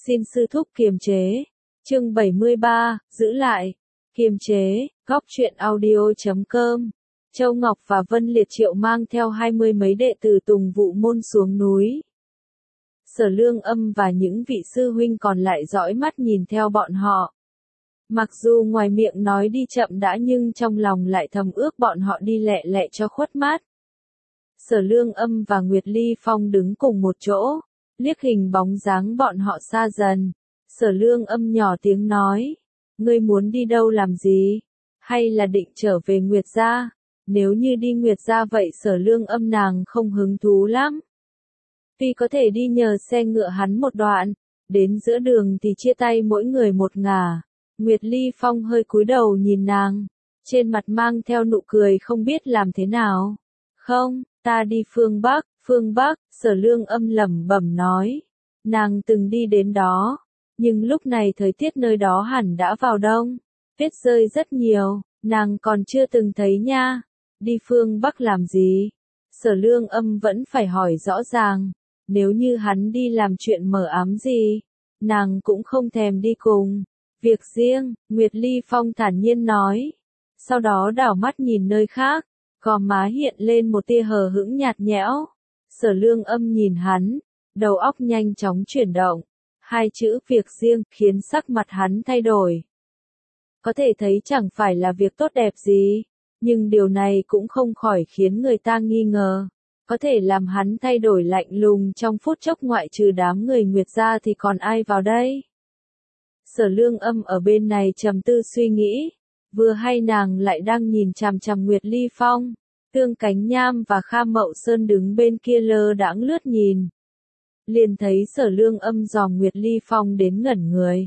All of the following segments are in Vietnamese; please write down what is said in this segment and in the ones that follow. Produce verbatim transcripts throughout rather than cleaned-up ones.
Xin sư thúc kiềm chế. Chương bảy mươi ba, giữ lại. Kiềm chế, góc truyện audio chấm com. Châu Ngọc và Vân Liệt Triệu mang theo hai mươi mấy đệ tử Tùng Vụ Môn xuống núi. Sở Lương Âm và những vị sư huynh còn lại dõi mắt nhìn theo bọn họ. Mặc dù ngoài miệng nói đi chậm đã nhưng trong lòng lại thầm ước bọn họ đi lẹ lẹ cho khuất mắt. Sở Lương Âm và Nguyệt Ly Phong đứng cùng một chỗ, liếc hình bóng dáng bọn họ xa dần. Sở Lương Âm nhỏ tiếng nói, ngươi muốn đi đâu làm gì? Hay là định trở về Nguyệt gia? Nếu như đi Nguyệt gia vậy Sở Lương Âm nàng không hứng thú lắm. Tuy có thể đi nhờ xe ngựa hắn một đoạn, đến giữa đường thì chia tay mỗi người một ngả. Nguyệt Ly Phong hơi cúi đầu nhìn nàng, trên mặt mang theo nụ cười không biết làm thế nào. Không, ta đi phương Bắc, phương Bắc, Sở Lương Âm lẩm bẩm nói. Nàng từng đi đến đó, nhưng lúc này thời tiết nơi đó hẳn đã vào đông, tuyết rơi rất nhiều, nàng còn chưa từng thấy nha. Đi phương Bắc làm gì? Sở Lương Âm vẫn phải hỏi rõ ràng, nếu như hắn đi làm chuyện mờ ám gì, nàng cũng không thèm đi cùng. Việc riêng, Nguyệt Ly Phong thản nhiên nói. Sau đó đảo mắt nhìn nơi khác, gò má hiện lên một tia hờ hững nhạt nhẽo. Sở Lương Âm nhìn hắn, đầu óc nhanh chóng chuyển động. Hai chữ việc riêng khiến sắc mặt hắn thay đổi. Có thể thấy chẳng phải là việc tốt đẹp gì, nhưng điều này cũng không khỏi khiến người ta nghi ngờ. Có thể làm hắn thay đổi lạnh lùng trong phút chốc, ngoại trừ đám người Nguyệt gia thì còn ai vào đây? Sở Lương Âm ở bên này trầm tư suy nghĩ, vừa hay nàng lại đang nhìn chằm chằm Nguyệt Ly Phong. Tương Cánh Nham và Kha Mậu Sơn đứng bên kia lơ đãng lướt nhìn. Liền thấy Sở Lương Âm dòm Nguyệt Ly Phong đến ngẩn người.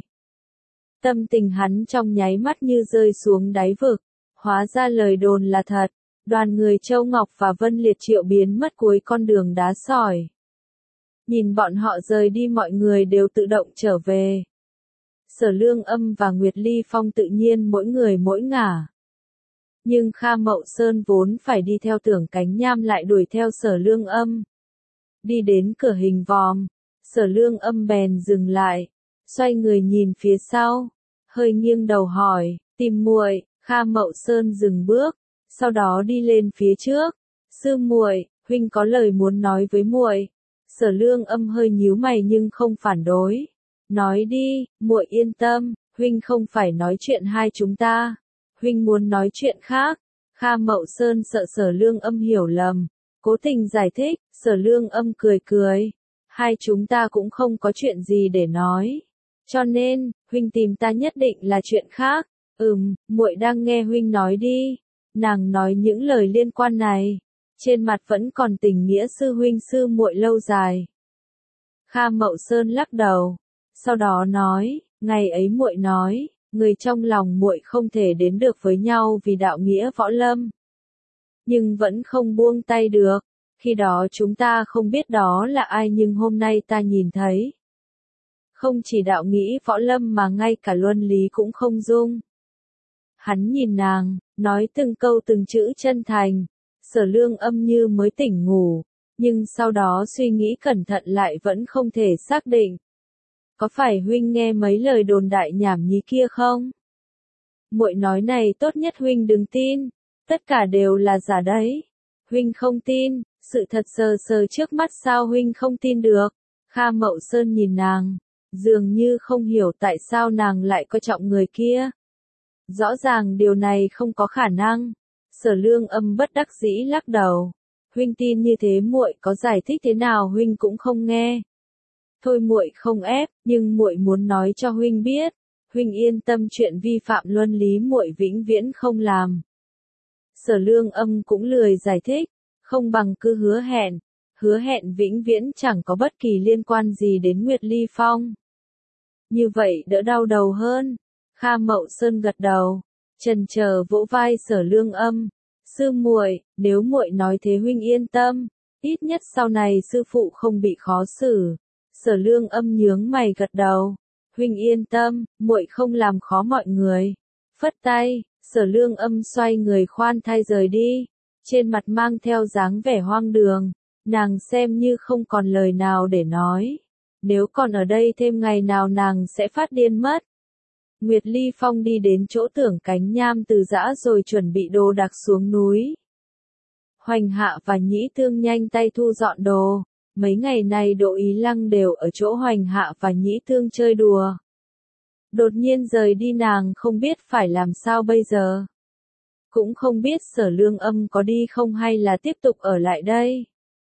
Tâm tình hắn trong nháy mắt như rơi xuống đáy vực, hóa ra lời đồn là thật, đoàn người Châu Ngọc và Vân Liệt Triệu biến mất cuối con đường đá sỏi. Nhìn bọn họ rời đi mọi người đều tự động trở về. Sở Lương Âm và Nguyệt Ly Phong tự nhiên mỗi người mỗi ngả. Nhưng Kha Mậu Sơn vốn phải đi theo Tưởng Cánh Nham lại đuổi theo Sở Lương Âm. Đi đến cửa hình vòm, Sở Lương Âm bèn dừng lại, xoay người nhìn phía sau, hơi nghiêng đầu hỏi, tìm muội. Kha Mậu Sơn dừng bước, sau đó đi lên phía trước. Sư muội, huynh có lời muốn nói với muội. Sở Lương Âm hơi nhíu mày nhưng không phản đối. Nói đi, muội yên tâm, huynh không phải nói chuyện hai chúng ta, huynh muốn nói chuyện khác. Kha Mậu Sơn sợ Sở Lương Âm hiểu lầm, cố tình giải thích. Sở Lương Âm cười cười, hai chúng ta cũng không có chuyện gì để nói, cho nên huynh tìm ta nhất định là chuyện khác. Ừm, muội đang nghe huynh nói đi. Nàng nói những lời liên quan này, trên mặt vẫn còn tình nghĩa sư huynh sư muội lâu dài. Kha Mậu Sơn lắc đầu, sau đó nói, ngày ấy muội nói, người trong lòng muội không thể đến được với nhau vì đạo nghĩa võ lâm, nhưng vẫn không buông tay được. Khi đó chúng ta không biết đó là ai nhưng hôm nay ta nhìn thấy. Không chỉ đạo nghĩa võ lâm mà ngay cả luân lý cũng không dung. Hắn nhìn nàng, nói từng câu từng chữ chân thành. Sở Lương Âm như mới tỉnh ngủ, nhưng sau đó suy nghĩ cẩn thận lại vẫn không thể xác định. Có phải huynh nghe mấy lời đồn đại nhảm nhí kia không? Muội nói này tốt nhất huynh đừng tin, tất cả đều là giả đấy. Huynh không tin, sự thật sờ sờ trước mắt sao huynh không tin được? Kha Mậu Sơn nhìn nàng, dường như không hiểu tại sao nàng lại coi trọng người kia. Rõ ràng điều này không có khả năng. Sở Lương Âm bất đắc dĩ lắc đầu. Huynh tin như thế muội có giải thích thế nào huynh cũng không nghe. Thôi muội không ép, nhưng muội muốn nói cho huynh biết, huynh yên tâm chuyện vi phạm luân lý muội vĩnh viễn không làm. Sở Lương Âm cũng lười giải thích, không bằng cứ hứa hẹn, hứa hẹn vĩnh viễn chẳng có bất kỳ liên quan gì đến Nguyệt Ly Phong. Như vậy đỡ đau đầu hơn. Kha Mậu Sơn gật đầu, chần chờ vỗ vai Sở Lương Âm. Sư muội, nếu muội nói thế huynh yên tâm, ít nhất sau này sư phụ không bị khó xử. Sở Lương Âm nhướng mày gật đầu. Huynh yên tâm, muội không làm khó mọi người. Phất tay, Sở Lương Âm xoay người khoan thai rời đi, trên mặt mang theo dáng vẻ hoang đường, nàng xem như không còn lời nào để nói. nếu còn ở đây thêm ngày nào nàng sẽ phát điên mất. Nguyệt Ly Phong đi đến chỗ Tưởng Cánh Nham từ giã rồi chuẩn bị đồ đạc xuống núi. Hoành Hạ và Nhĩ Tương nhanh tay thu dọn đồ, mấy ngày này Đỗ Ý Lăng đều ở chỗ Hoành Hạ và Nhĩ Tương chơi đùa. Đột nhiên rời đi nàng không biết phải làm sao bây giờ. Cũng không biết Sở Lương Âm có đi không hay là tiếp tục ở lại đây.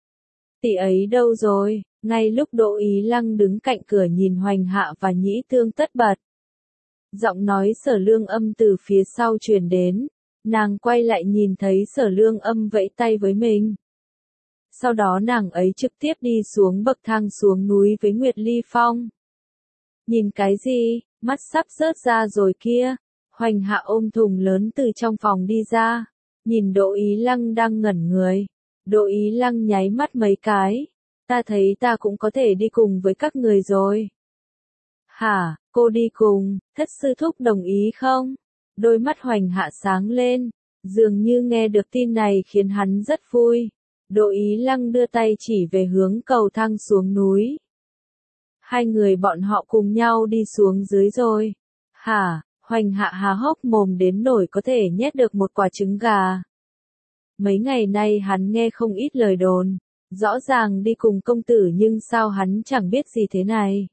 Tỷ ấy đâu rồi? Ngay lúc Đỗ Ý Lăng đứng cạnh cửa nhìn Hoành Hạ và Nhĩ Tương tất bật. Giọng nói Sở Lương Âm từ phía sau truyền đến, nàng quay lại nhìn thấy Sở Lương Âm vẫy tay với mình. Sau đó nàng ấy trực tiếp đi xuống bậc thang xuống núi với Nguyệt Ly Phong. Nhìn cái gì, mắt sắp rớt ra rồi kia. Hoành Hạ ôm thùng lớn từ trong phòng đi ra, nhìn Đỗ Ý Lăng đang ngẩn người. Đỗ Ý Lăng nháy mắt mấy cái, ta thấy ta cũng có thể đi cùng với các người rồi. Hả, cô đi cùng, thất sư thúc đồng ý không? Đôi mắt Hoành Hạ sáng lên, dường như nghe được tin này khiến hắn rất vui. Đỗ Ý Lăng đưa tay chỉ về hướng cầu thang xuống núi. Hai người bọn họ cùng nhau đi xuống dưới rồi. Hả, Hoành Hạ há hốc mồm đến nổi có thể nhét được một quả trứng gà. Mấy ngày nay hắn nghe không ít lời đồn, rõ ràng đi cùng công tử nhưng sao hắn chẳng biết gì thế này.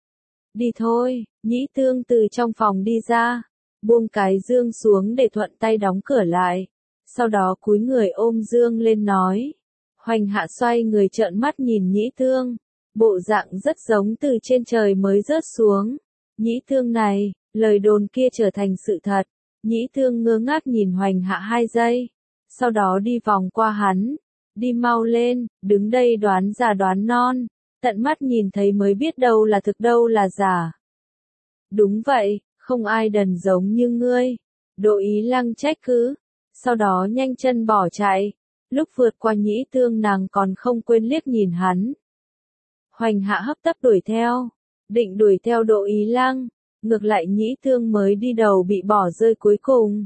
Đi thôi, Nhĩ Tương từ trong phòng đi ra, buông cái dương xuống để thuận tay đóng cửa lại, sau đó cúi người ôm dương lên nói. Hoành Hạ xoay người trợn mắt nhìn Nhĩ Tương, bộ dạng rất giống từ trên trời mới rớt xuống. Nhĩ Tương này, lời đồn kia trở thành sự thật. Nhĩ Tương ngơ ngác nhìn Hoành Hạ hai giây, sau đó đi vòng qua hắn, đi mau lên, đứng đây đoán già đoán non, tận mắt nhìn thấy mới biết đâu là thực đâu là giả. Đúng vậy, không ai đần giống như ngươi. Đỗ Ý Lăng trách cứ, sau đó nhanh chân bỏ chạy. Lúc vượt qua Nhĩ Tương nàng còn không quên liếc nhìn hắn. Hoành Hạ hấp tấp đuổi theo, định đuổi theo Đỗ Ý Lăng, ngược lại Nhĩ Tương mới đi đầu bị bỏ rơi cuối cùng.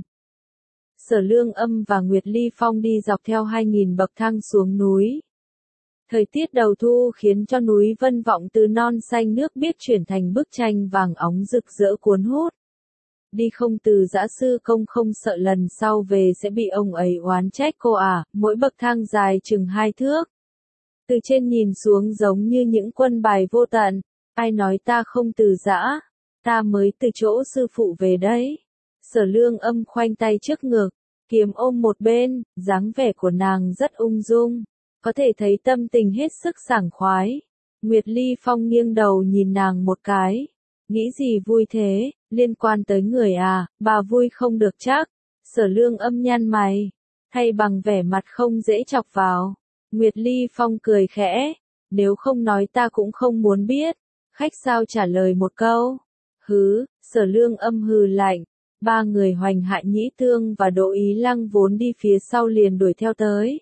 Sở Lương Âm và Nguyệt Ly Phong đi dọc theo hai nghìn bậc thang xuống núi. Thời tiết đầu thu khiến cho núi Vân Vọng từ non xanh nước biếc chuyển thành bức tranh vàng óng rực rỡ cuốn hút. Đi không từ Dã Sư Công không sợ lần sau về sẽ bị ông ấy oán trách cô à, mỗi bậc thang dài chừng hai thước. Từ trên nhìn xuống giống như những quân bài vô tận, ai nói ta không từ giã, ta mới từ chỗ sư phụ về đấy. Sở Lương Âm khoanh tay trước ngực, kiếm ôm một bên, dáng vẻ của nàng rất ung dung, có thể thấy tâm tình hết sức sảng khoái. Nguyệt Ly Phong nghiêng đầu nhìn nàng một cái, nghĩ gì vui thế, liên quan tới người à, bà vui không được chắc. Sở Lương Âm nhăn mày, thay bằng vẻ mặt không dễ chọc vào. Nguyệt Ly Phong cười khẽ, nếu không nói ta cũng không muốn biết. Khách sao trả lời một câu. Hứ, Sở Lương Âm hừ lạnh. Ba người Hoành Hạ Nhĩ Tương và Đỗ Ý Lăng vốn đi phía sau liền đuổi theo tới.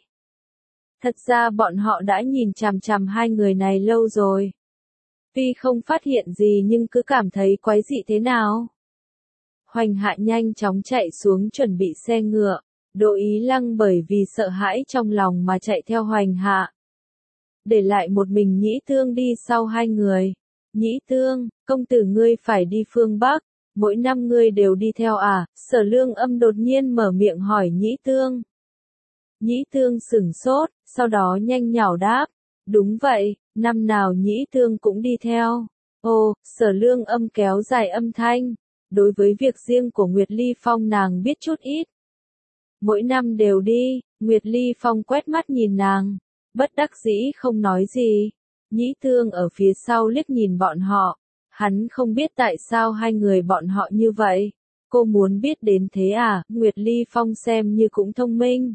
Thật ra bọn họ đã nhìn chằm chằm hai người này lâu rồi. Tuy không phát hiện gì nhưng cứ cảm thấy quái dị thế nào. Hoành Hạ nhanh chóng chạy xuống chuẩn bị xe ngựa. Đỗ Ý Lăng bởi vì sợ hãi trong lòng mà chạy theo Hoành Hạ. Để lại một mình Nhĩ Tương đi sau hai người. Nhĩ Tương, công tử ngươi phải đi phương Bắc, mỗi năm ngươi đều đi theo à? Sở Lương Âm đột nhiên mở miệng hỏi Nhĩ Tương. Nhĩ Tương sửng sốt, sau đó nhanh nhảu đáp. Đúng vậy, năm nào Nhĩ Tương cũng đi theo. Ồ, Sở Lương Âm kéo dài âm thanh. Đối với việc riêng của Nguyệt Ly Phong nàng biết chút ít. Mỗi năm đều đi, Nguyệt Ly Phong quét mắt nhìn nàng, bất đắc dĩ không nói gì. Nhĩ Tương ở phía sau liếc nhìn bọn họ, hắn không biết tại sao hai người bọn họ như vậy. Cô muốn biết đến thế à? Nguyệt Ly Phong xem như cũng thông minh.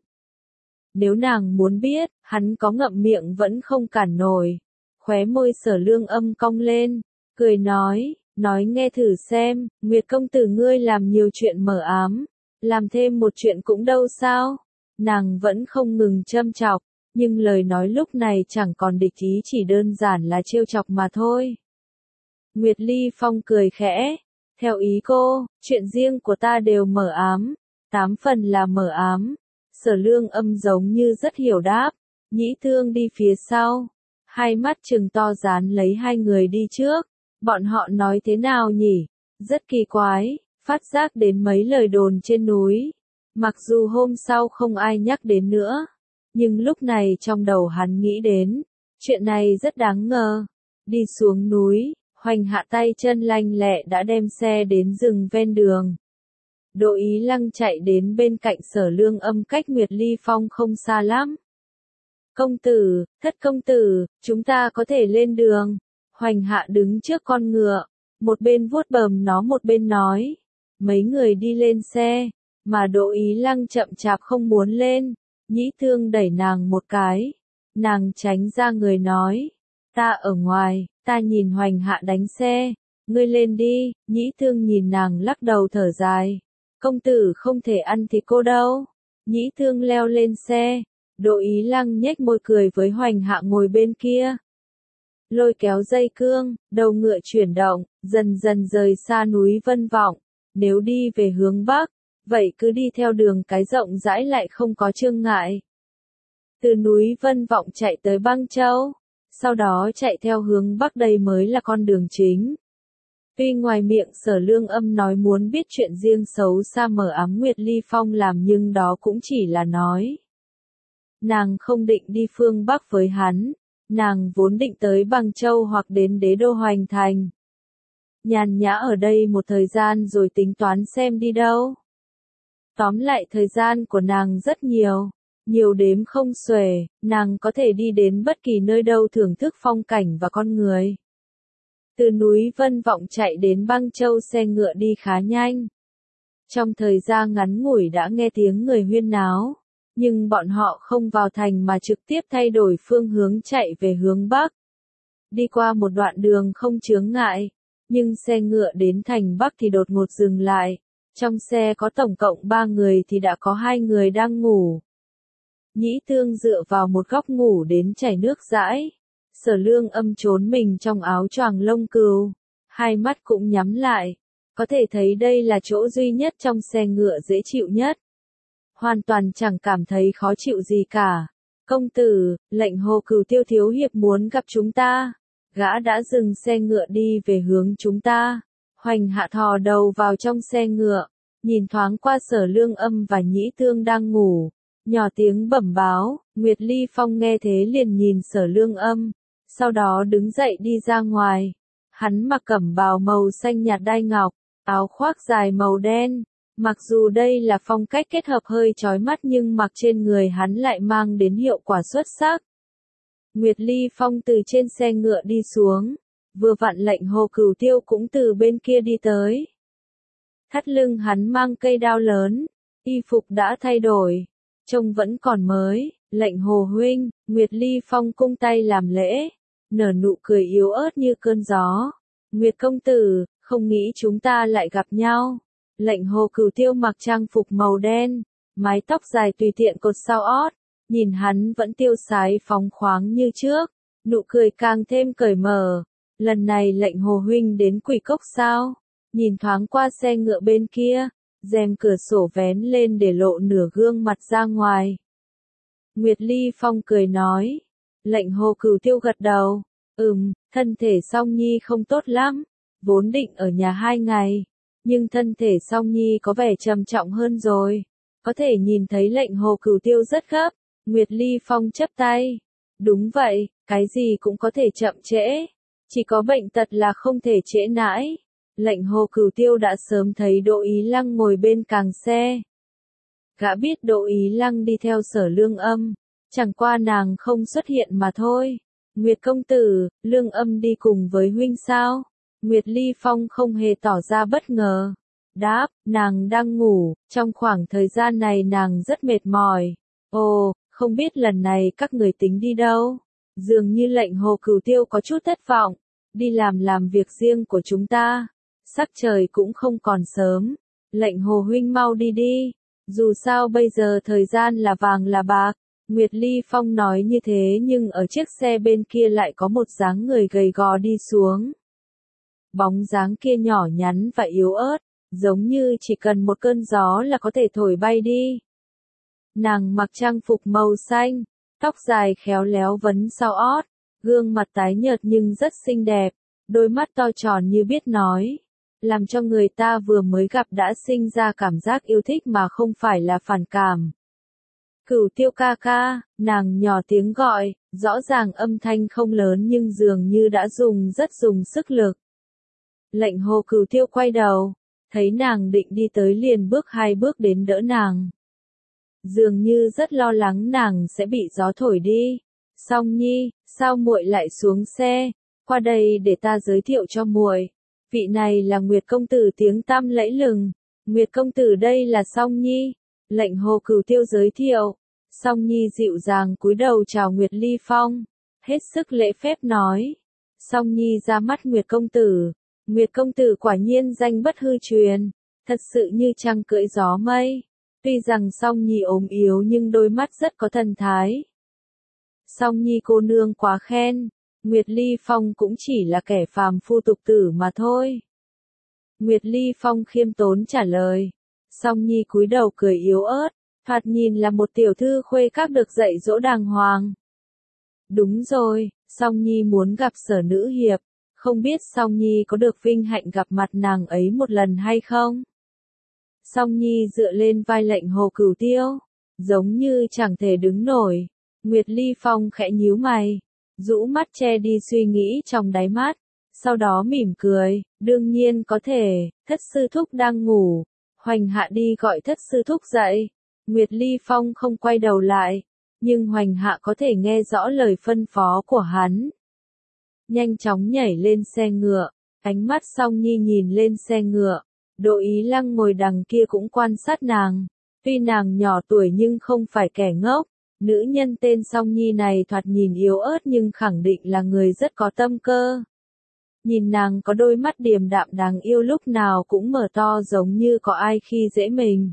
Nếu nàng muốn biết, hắn có ngậm miệng vẫn không cản nổi. Khóe môi Sở Lương Âm cong lên, cười nói, nói nghe thử xem, Nguyệt công tử ngươi làm nhiều chuyện mờ ám. Làm thêm một chuyện cũng đâu sao. Nàng vẫn không ngừng châm chọc, nhưng lời nói lúc này chẳng còn địch ý, chỉ đơn giản là trêu chọc mà thôi. Nguyệt Ly Phong cười khẽ, theo ý cô, chuyện riêng của ta đều mờ ám, tám phần là mờ ám. Sở Lương Âm giống như rất hiểu đáp, Nhĩ Tương đi phía sau, hai mắt trừng to dán lấy hai người đi trước. Bọn họ nói thế nào nhỉ? Rất kỳ quái, phát giác đến mấy lời đồn trên núi. Mặc dù hôm sau không ai nhắc đến nữa, nhưng lúc này trong đầu hắn nghĩ đến, chuyện này rất đáng ngờ. Đi xuống núi, Hoành Hạ tay chân lanh lẹ đã đem xe đến rừng ven đường. Đỗ Ý Lăng chạy đến bên cạnh Sở Lương Âm cách Nguyệt Ly Phong không xa lắm. Công tử, thất công tử, chúng ta có thể lên đường. Hoành Hạ đứng trước con ngựa, một bên vuốt bờm nó một bên nói. Mấy người đi lên xe, mà Đỗ Ý Lăng chậm chạp không muốn lên. Nhĩ Thương đẩy nàng một cái, nàng tránh ra người nói. Ta ở ngoài, ta nhìn Hoành Hạ đánh xe, ngươi lên đi. Nhĩ Thương nhìn nàng lắc đầu thở dài. Công tử không thể ăn thịt cô đâu. Nhĩ Thương leo lên xe, Đỗ Ý Lăng nhếch môi cười với Hoành Hạ ngồi bên kia. Lôi kéo dây cương, đầu ngựa chuyển động, dần dần rời xa núi Vân Vọng. Nếu đi về hướng Bắc, vậy cứ đi theo đường cái rộng rãi lại không có chướng ngại. Từ núi Vân Vọng chạy tới Băng Châu, sau đó chạy theo hướng Bắc đây mới là con đường chính. Tuy ngoài miệng Sở Lương Âm nói muốn biết chuyện riêng xấu xa mờ ám Nguyệt Ly Phong làm nhưng đó cũng chỉ là nói. Nàng không định đi phương Bắc với hắn, nàng vốn định tới Băng Châu hoặc đến đế đô Hoành Thành. Nhàn nhã ở đây một thời gian rồi tính toán xem đi đâu. Tóm lại thời gian của nàng rất nhiều, nhiều đếm không xuể, nàng có thể đi đến bất kỳ nơi đâu thưởng thức phong cảnh và con người. Từ núi Vân Vọng chạy đến Băng Châu xe ngựa đi khá nhanh. Trong thời gian ngắn ngủi đã nghe tiếng người huyên náo, nhưng bọn họ không vào thành mà trực tiếp thay đổi phương hướng chạy về hướng Bắc. Đi qua một đoạn đường không chướng ngại, nhưng xe ngựa đến thành Bắc thì đột ngột dừng lại. Trong xe có tổng cộng ba người thì đã có hai người đang ngủ. Nhĩ Thương dựa vào một góc ngủ đến chảy nước dãi. Sở Lương Âm trốn mình trong áo choàng lông cừu, hai mắt cũng nhắm lại, có thể thấy đây là chỗ duy nhất trong xe ngựa dễ chịu nhất. Hoàn toàn chẳng cảm thấy khó chịu gì cả. Công tử, lệnh Hồ Cửu Tiêu thiếu hiệp muốn gặp chúng ta. Gã đã dừng xe ngựa đi về hướng chúng ta. Hoành Hạ thò đầu vào trong xe ngựa, nhìn thoáng qua Sở Lương Âm và Nhĩ Thương đang ngủ, nhỏ tiếng bẩm báo. Nguyệt Ly Phong nghe thế liền nhìn Sở Lương Âm, sau đó đứng dậy đi ra ngoài. Hắn mặc cẩm bào màu xanh nhạt đai ngọc, áo khoác dài màu đen. Mặc dù đây là phong cách kết hợp hơi chói mắt nhưng mặc trên người hắn lại mang đến hiệu quả xuất sắc. Nguyệt Ly Phong từ trên xe ngựa đi xuống, vừa vặn lệnh Hồ Cửu Tiêu cũng từ bên kia đi tới. Thắt lưng hắn mang cây đao lớn, y phục đã thay đổi, trông vẫn còn mới. Lệnh Hồ huynh. Nguyệt Ly Phong cung tay làm lễ, nở nụ cười yếu ớt như cơn gió. Nguyệt công tử, không nghĩ chúng ta lại gặp nhau. Lệnh Hồ Cửu Tiêu mặc trang phục màu đen, mái tóc dài tùy tiện cột sau ót, nhìn hắn vẫn tiêu sái phóng khoáng như trước, nụ cười càng thêm cởi mở. Lần này lệnh Hồ huynh đến Quỷ Cốc sao? Nhìn thoáng qua xe ngựa bên kia, rèm cửa sổ vén lên để lộ nửa gương mặt ra ngoài. Nguyệt Ly Phong cười nói. Lệnh Hồ Cửu Tiêu gật đầu. Ừm, thân thể Song Nhi không tốt lắm, vốn định ở nhà hai ngày, nhưng thân thể Song Nhi có vẻ trầm trọng hơn rồi. Có thể nhìn thấy lệnh Hồ Cửu Tiêu rất gấp. Nguyệt Ly Phong chắp tay. Đúng vậy, cái gì cũng có thể chậm trễ, chỉ có bệnh tật là không thể trễ nãi. Lệnh Hồ Cửu Tiêu đã sớm thấy Đỗ Ý Lăng ngồi bên càng xe. Gã biết Đỗ Ý Lăng đi theo Sở Lương Âm, chẳng qua nàng không xuất hiện mà thôi. Nguyệt công tử, Lương Âm đi cùng với huynh sao? Nguyệt Ly Phong không hề tỏ ra bất ngờ. Đáp, nàng đang ngủ, trong khoảng thời gian này nàng rất mệt mỏi. Ồ, không biết lần này các người tính đi đâu? Dường như lệnh Hồ Cửu Tiêu có chút thất vọng. Đi làm làm việc riêng của chúng ta. Sắc trời cũng không còn sớm. Lệnh Hồ huynh mau đi đi. Dù sao bây giờ thời gian là vàng là bạc. Nguyệt Ly Phong nói như thế nhưng ở chiếc xe bên kia lại có một dáng người gầy gò đi xuống. Bóng dáng kia nhỏ nhắn và yếu ớt, giống như chỉ cần một cơn gió là có thể thổi bay đi. Nàng mặc trang phục màu xanh, tóc dài khéo léo vấn sau ót, Gương mặt tái nhợt nhưng rất xinh đẹp, đôi mắt to tròn như biết nói, làm cho người ta vừa mới gặp đã sinh ra cảm giác yêu thích mà không phải là phản cảm. Cửu Tiêu ca ca, nàng nhỏ tiếng gọi, rõ ràng âm thanh không lớn nhưng dường như đã dùng rất dùng sức lực. Lệnh Hồ Cửu Tiêu quay đầu, thấy nàng định đi tới liền bước hai bước đến đỡ nàng. Dường như rất lo lắng nàng sẽ bị gió thổi đi. Song Nhi, sao muội lại xuống xe, qua đây để ta giới thiệu cho muội. Vị này là Nguyệt công tử tiếng tăm lẫy lừng. Nguyệt công tử đây là Song Nhi. Lệnh Hồ Cửu Tiêu giới thiệu. Song Nhi dịu dàng cúi đầu chào Nguyệt Ly Phong, hết sức lễ phép nói. Song Nhi ra mắt Nguyệt công tử. Nguyệt công tử quả nhiên danh bất hư truyền, thật sự như trăng cưỡi gió mây. Tuy rằng Song Nhi ốm yếu nhưng đôi mắt rất có thần thái. Song Nhi cô nương quá khen, Nguyệt Ly Phong cũng chỉ là kẻ phàm phu tục tử mà thôi. Nguyệt Ly Phong khiêm tốn trả lời. Song Nhi cúi đầu cười yếu ớt, thoạt nhìn là một tiểu thư khuê các được dạy dỗ đàng hoàng. Đúng rồi, Song Nhi muốn gặp Sở nữ hiệp, không biết Song Nhi có được vinh hạnh gặp mặt nàng ấy một lần hay không? Song Nhi dựa lên vai Lệnh Hồ Cửu Tiêu, giống như chẳng thể đứng nổi. Nguyệt Ly Phong khẽ nhíu mày, rũ mắt che đi suy nghĩ trong đáy mắt, sau đó mỉm cười, đương nhiên có thể, thất sư thúc đang ngủ, Hoành Hạ đi gọi thất sư thúc dậy. Nguyệt Ly Phong không quay đầu lại, nhưng Hoành Hạ có thể nghe rõ lời phân phó của hắn. Nhanh chóng nhảy lên xe ngựa, ánh mắt Song Nhi nhìn lên xe ngựa, Đỗ Ý Lăng ngồi đằng kia cũng quan sát nàng, tuy nàng nhỏ tuổi nhưng không phải kẻ ngốc. Nữ nhân tên Song Nhi này thoạt nhìn yếu ớt nhưng khẳng định là người rất có tâm cơ. Nhìn nàng có đôi mắt điềm đạm đáng yêu lúc nào cũng mở to giống như có ai khi dễ mình.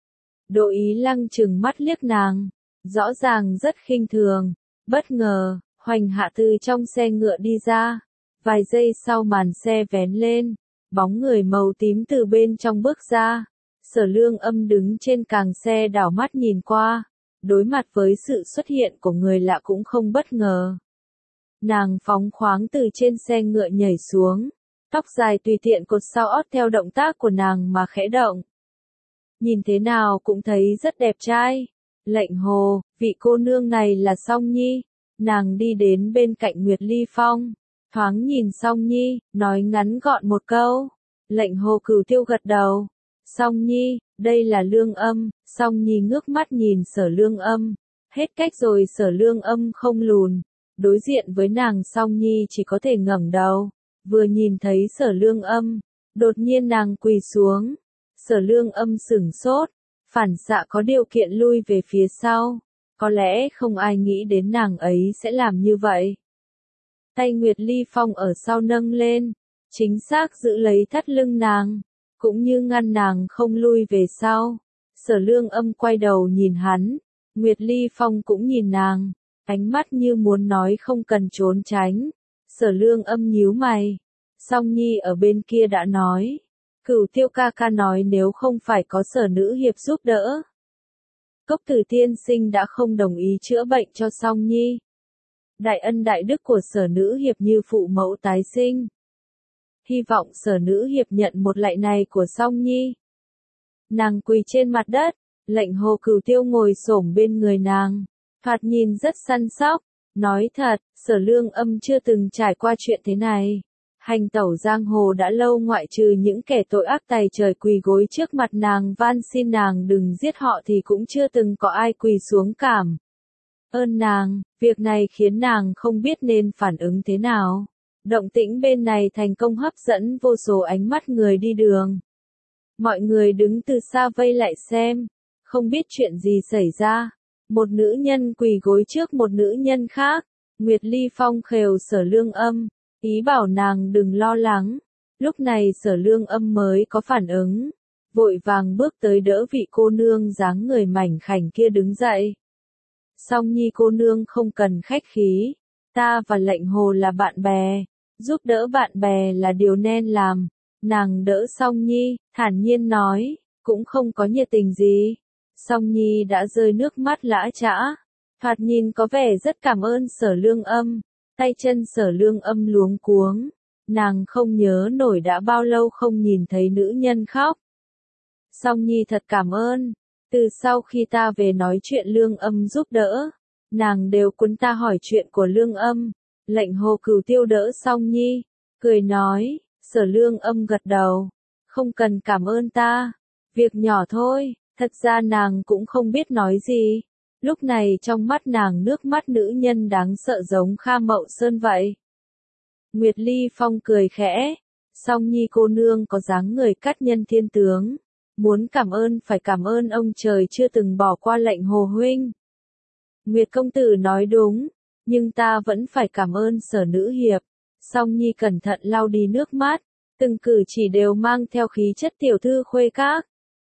Đỗ Ý Lăng trừng mắt liếc nàng, rõ ràng rất khinh thường. Bất ngờ, Hoành Hạ từ trong xe ngựa đi ra. Vài giây sau màn xe vén lên, bóng người màu tím từ bên trong bước ra. Sở Lương Âm đứng trên càng xe đảo mắt nhìn qua. Đối mặt với sự xuất hiện của người lạ cũng không bất ngờ. Nàng phóng khoáng từ trên xe ngựa nhảy xuống, tóc dài tùy tiện cột sau ót theo động tác của nàng mà khẽ động. Nhìn thế nào cũng thấy rất đẹp trai. Lệnh Hồ, vị cô nương này là Song Nhi. Nàng đi đến bên cạnh Nguyệt Ly Phong, thoáng nhìn Song Nhi, nói ngắn gọn một câu. Lệnh Hồ Cửu Tiêu gật đầu. Song Nhi, đây là Lương Âm. Song Nhi ngước mắt nhìn Sở Lương Âm. Hết cách rồi, Sở Lương Âm không lùn. Đối diện với nàng Song Nhi chỉ có thể ngẩng đầu. Vừa nhìn thấy Sở Lương Âm, đột nhiên nàng quỳ xuống. Sở Lương Âm sửng sốt, phản xạ có điều kiện lui về phía sau. Có lẽ không ai nghĩ đến nàng ấy sẽ làm như vậy. Tay Nguyệt Ly Phong ở sau nâng lên, chính xác giữ lấy thắt lưng nàng, cũng như ngăn nàng không lui về sau. Sở Lương Âm quay đầu nhìn hắn, Nguyệt Ly Phong cũng nhìn nàng, ánh mắt như muốn nói không cần trốn tránh. Sở Lương Âm nhíu mày, Song Nhi ở bên kia đã nói, Cửu Tiêu ca ca nói nếu không phải có Sở nữ hiệp giúp đỡ, Cốc Tử tiên sinh đã không đồng ý chữa bệnh cho Song Nhi. Đại ân đại đức của Sở nữ hiệp như phụ mẫu tái sinh. Hy vọng Sở nữ hiệp nhận một lạy này của Song Nhi. Nàng quỳ trên mặt đất, Lệnh Hồ Cửu Tiêu ngồi xổm bên người nàng, thoạt nhìn rất săn sóc. Nói thật, Sở Lương Âm chưa từng trải qua chuyện thế này. Hành tẩu giang hồ đã lâu, ngoại trừ những kẻ tội ác tày trời quỳ gối trước mặt nàng van xin nàng đừng giết họ thì cũng chưa từng có ai quỳ xuống cảm ơn nàng. Việc này khiến nàng không biết nên phản ứng thế nào. Động tĩnh bên này thành công hấp dẫn vô số ánh mắt người đi đường. Mọi người đứng từ xa vây lại xem, không biết chuyện gì xảy ra. Một nữ nhân quỳ gối trước một nữ nhân khác. Nguyệt Ly Phong khều Sở Lương Âm, ý bảo nàng đừng lo lắng. Lúc này Sở Lương Âm mới có phản ứng, vội vàng bước tới đỡ vị cô nương dáng người mảnh khảnh kia đứng dậy. Song Nhi cô nương không cần khách khí, ta và Lệnh Hồ là bạn bè, giúp đỡ bạn bè là điều nên làm. Nàng đỡ Song Nhi, thản nhiên nói, cũng không có nhiệt tình gì. Song Nhi đã rơi nước mắt lã chã, thoạt nhìn có vẻ rất cảm ơn Sở Lương Âm. Tay chân Sở Lương Âm luống cuống, nàng không nhớ nổi đã bao lâu không nhìn thấy nữ nhân khóc. Song Nhi thật cảm ơn, từ sau khi ta về nói chuyện Lương Âm giúp đỡ, nàng đều cuốn ta hỏi chuyện của Lương Âm. Lệnh Hồ Cửu Tiêu đỡ Song Nhi, cười nói, Sở Lương Âm gật đầu, không cần cảm ơn ta, việc nhỏ thôi. Thật ra nàng cũng không biết nói gì. Lúc này trong mắt nàng nước mắt nữ nhân đáng sợ giống Kha Mậu Sơn vậy. Nguyệt Ly Phong cười khẽ, Song Nhi cô nương có dáng người cát nhân thiên tướng, muốn cảm ơn phải cảm ơn ông trời chưa từng bỏ qua Lệnh Hồ huynh. Nguyệt công tử nói đúng, nhưng ta vẫn phải cảm ơn Sở nữ hiệp. Song Nhi cẩn thận lau đi nước mắt, từng cử chỉ đều mang theo khí chất tiểu thư khuê các.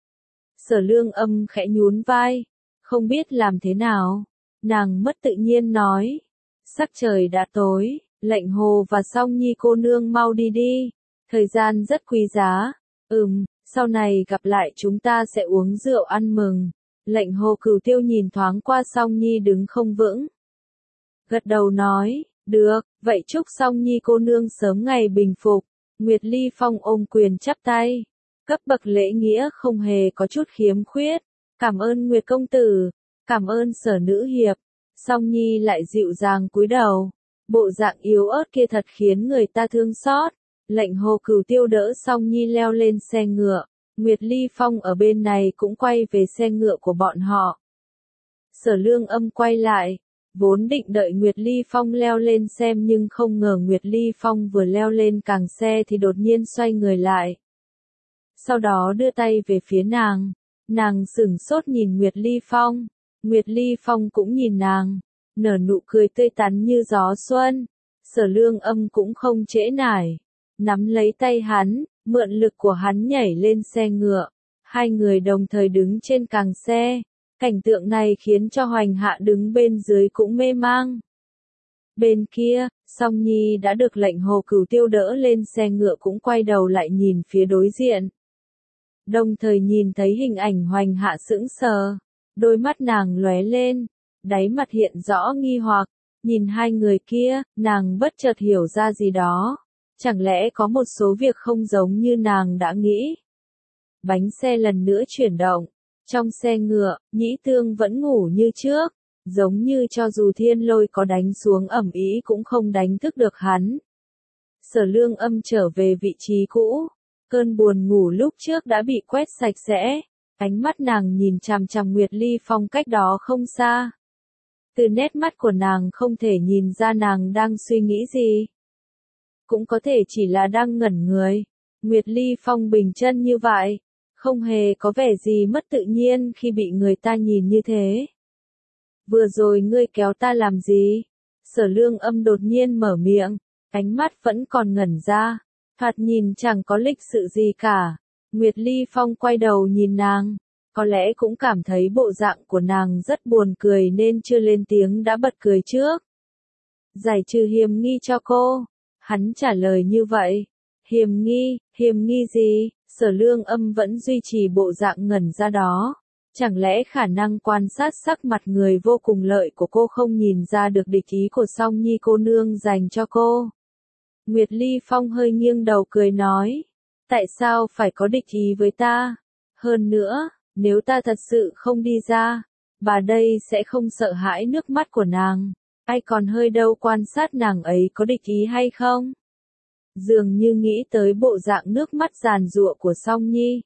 Sở Lương Âm khẽ nhún vai, không biết làm thế nào, nàng mất tự nhiên nói, sắc trời đã tối, Lệnh Hồ và Song Nhi cô nương mau đi đi, thời gian rất quý giá, ừm, sau này gặp lại chúng ta sẽ uống rượu ăn mừng. Lệnh Hồ Cửu Tiêu nhìn thoáng qua Song Nhi đứng không vững, gật đầu nói, được, vậy chúc Song Nhi cô nương sớm ngày bình phục. Nguyệt Ly Phong ôm quyền chắp tay, cấp bậc lễ nghĩa không hề có chút khiếm khuyết, cảm ơn Nguyệt công tử, cảm ơn Sở nữ hiệp. Song Nhi lại dịu dàng cúi đầu, bộ dạng yếu ớt kia thật khiến người ta thương xót. Lệnh Hồ Cửu Tiêu đỡ Song Nhi leo lên xe ngựa, Nguyệt Ly Phong ở bên này cũng quay về xe ngựa của bọn họ. Sở Lương Âm quay lại, vốn định đợi Nguyệt Ly Phong leo lên xem nhưng không ngờ Nguyệt Ly Phong vừa leo lên càng xe thì đột nhiên xoay người lại. Sau đó đưa tay về phía nàng, nàng sửng sốt nhìn Nguyệt Ly Phong, Nguyệt Ly Phong cũng nhìn nàng, nở nụ cười tươi tắn như gió xuân. Sở Lương Âm cũng không trễ nải, nắm lấy tay hắn, mượn lực của hắn nhảy lên xe ngựa, hai người đồng thời đứng trên càng xe. Cảnh tượng này khiến cho Hoành Hạ đứng bên dưới cũng mê mang. Bên kia, Song Nhi đã được Lệnh Hồ Cửu Tiêu đỡ lên xe ngựa cũng quay đầu lại nhìn phía đối diện. Đồng thời nhìn thấy hình ảnh Hoành Hạ sững sờ, đôi mắt nàng lóe lên, đáy mặt hiện rõ nghi hoặc, nhìn hai người kia, nàng bất chợt hiểu ra gì đó. Chẳng lẽ có một số việc không giống như nàng đã nghĩ? Bánh xe lần nữa chuyển động. Trong xe ngựa, Nhĩ Tương vẫn ngủ như trước, giống như cho dù thiên lôi có đánh xuống ầm ĩ cũng không đánh thức được hắn. Sở Lương Âm trở về vị trí cũ, cơn buồn ngủ lúc trước đã bị quét sạch sẽ, ánh mắt nàng nhìn chằm chằm Nguyệt Ly Phong cách đó không xa. Từ nét mắt của nàng không thể nhìn ra nàng đang suy nghĩ gì. Cũng có thể chỉ là đang ngẩn người. Nguyệt Ly Phong bình chân như vậy, không hề có vẻ gì mất tự nhiên khi bị người ta nhìn như thế. Vừa rồi ngươi kéo ta làm gì? Sở Lương Âm đột nhiên mở miệng, ánh mắt vẫn còn ngẩn ra, thoạt nhìn chẳng có lịch sự gì cả. Nguyệt Ly Phong quay đầu nhìn nàng, có lẽ cũng cảm thấy bộ dạng của nàng rất buồn cười nên chưa lên tiếng đã bật cười trước. Giải trừ hiềm nghi cho cô, hắn trả lời như vậy. Hiềm nghi, hiềm nghi gì? Sở Lương Âm vẫn duy trì bộ dạng ngẩn ra đó. Chẳng lẽ khả năng quan sát sắc mặt người vô cùng lợi của cô không nhìn ra được địch ý của Song Nhi cô nương dành cho cô? Nguyệt Ly Phong hơi nghiêng đầu cười nói. Tại sao phải có địch ý với ta? Hơn nữa, nếu ta thật sự không đi ra, bà đây sẽ không sợ hãi nước mắt của nàng. Ai còn hơi đâu quan sát nàng ấy có địch ý hay không? Dường như nghĩ tới bộ dạng nước mắt giàn giụa của Song Nhi.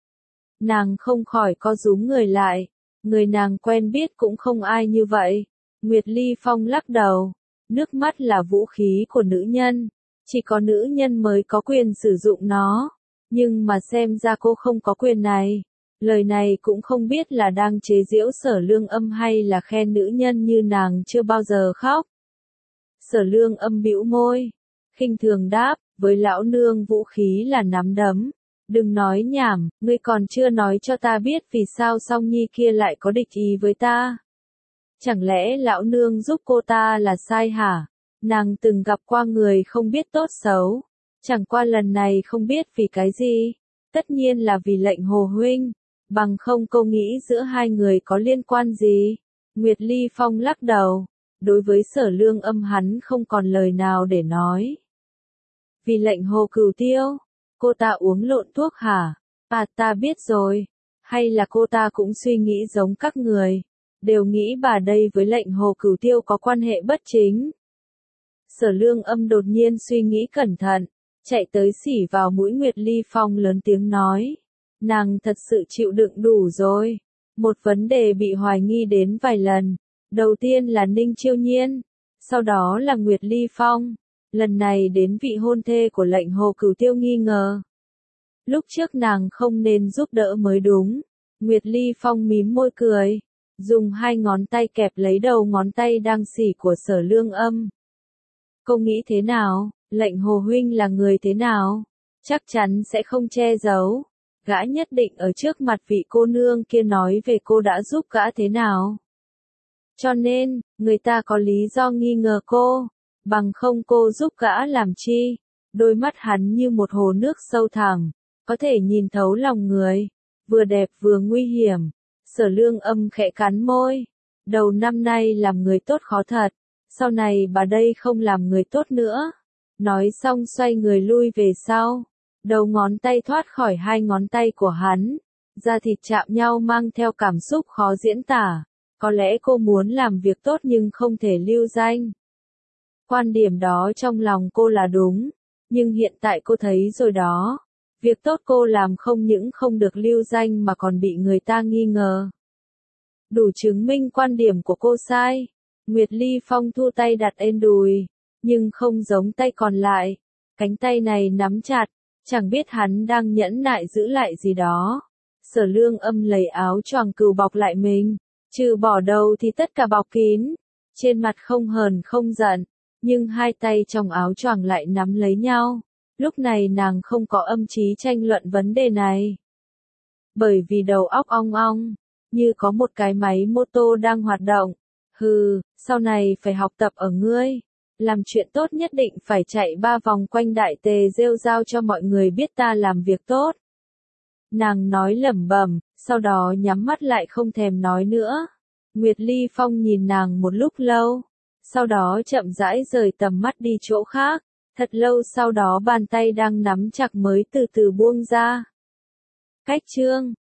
Nàng không khỏi co rúm người lại, người nàng quen biết cũng không ai như vậy. Nguyệt Ly Phong lắc đầu, nước mắt là vũ khí của nữ nhân, chỉ có nữ nhân mới có quyền sử dụng nó, nhưng mà xem ra cô không có quyền này. Lời này cũng không biết là đang chế giễu Sở Lương Âm hay là khen nữ nhân như nàng chưa bao giờ khóc. Sở Lương Âm bĩu môi, khinh thường đáp, với lão nương vũ khí là nắm đấm. Đừng nói nhảm, ngươi còn chưa nói cho ta biết vì sao Song Nhi kia lại có địch ý với ta. Chẳng lẽ lão nương giúp cô ta là sai hả? Nàng từng gặp qua người không biết tốt xấu. Chẳng qua lần này không biết vì cái gì. Tất nhiên là vì Lệnh Hồ huynh. Bằng không cô nghĩ giữa hai người có liên quan gì? Nguyệt Ly Phong lắc đầu. đối với Sở Lương Âm hắn không còn lời nào để nói. Vì lệnh Hồ Cửu Tiêu, cô ta uống lộn thuốc hả? À ta biết rồi, hay là cô ta cũng suy nghĩ giống các người, đều nghĩ bà đây với lệnh Hồ Cửu Tiêu có quan hệ bất chính. Sở Lương Âm đột nhiên suy nghĩ cẩn thận, chạy tới xỉ vào mũi Nguyệt Ly Phong lớn tiếng nói. Nàng thật sự chịu đựng đủ rồi. Một vấn đề bị hoài nghi đến vài lần. Đầu tiên là Ninh Chiêu Nhiên, sau đó là Nguyệt Ly Phong. Lần này đến vị hôn thê của lệnh Hồ Cửu Tiêu nghi ngờ. Lúc trước nàng không nên giúp đỡ mới đúng. Nguyệt Ly Phong mím môi cười, dùng hai ngón tay kẹp lấy đầu ngón tay đang xỉ của Sở Lương Âm. Cô nghĩ thế nào? Lệnh Hồ huynh là người thế nào? Chắc chắn sẽ không che giấu. Gã nhất định ở trước mặt vị cô nương kia nói về cô đã giúp gã thế nào. Cho nên, người ta có lý do nghi ngờ cô. Bằng không cô giúp gã làm chi? Đôi mắt hắn như một hồ nước sâu thẳm, có thể nhìn thấu lòng người. Vừa đẹp vừa nguy hiểm. Sở Lương Âm khẽ cắn môi. Đầu năm nay làm người tốt khó thật. Sau này bà đây không làm người tốt nữa. Nói xong xoay người lui về sau. Đầu ngón tay thoát khỏi hai ngón tay của hắn. Da thịt chạm nhau mang theo cảm xúc khó diễn tả. Có lẽ cô muốn làm việc tốt nhưng không thể lưu danh. Quan điểm đó trong lòng cô là đúng. Nhưng hiện tại cô thấy rồi đó. Việc tốt cô làm không những không được lưu danh mà còn bị người ta nghi ngờ. Đủ chứng minh quan điểm của cô sai. Nguyệt Ly Phong thu tay đặt lên đùi. Nhưng không giống tay còn lại. Cánh tay này nắm chặt. Chẳng biết hắn đang nhẫn nại giữ lại gì đó. Sở Lương Âm lấy áo choàng cừu bọc lại mình. Trừ bỏ đầu thì tất cả bọc kín. Trên mặt không hờn không giận. Nhưng hai tay trong áo choàng lại nắm lấy nhau. Lúc này nàng không có âm trí tranh luận vấn đề này. Bởi vì đầu óc ong ong. Như có một cái máy mô tô đang hoạt động. Hừ, sau này phải học tập ở ngươi. Làm chuyện tốt nhất định phải chạy ba vòng quanh đại tề rêu rao cho mọi người biết ta làm việc tốt. Nàng nói lẩm bẩm, sau đó nhắm mắt lại không thèm nói nữa. Nguyệt Ly Phong nhìn nàng một lúc lâu, sau đó chậm rãi rời tầm mắt đi chỗ khác. Thật lâu sau đó bàn tay đang nắm chặt mới từ từ buông ra. Cách chương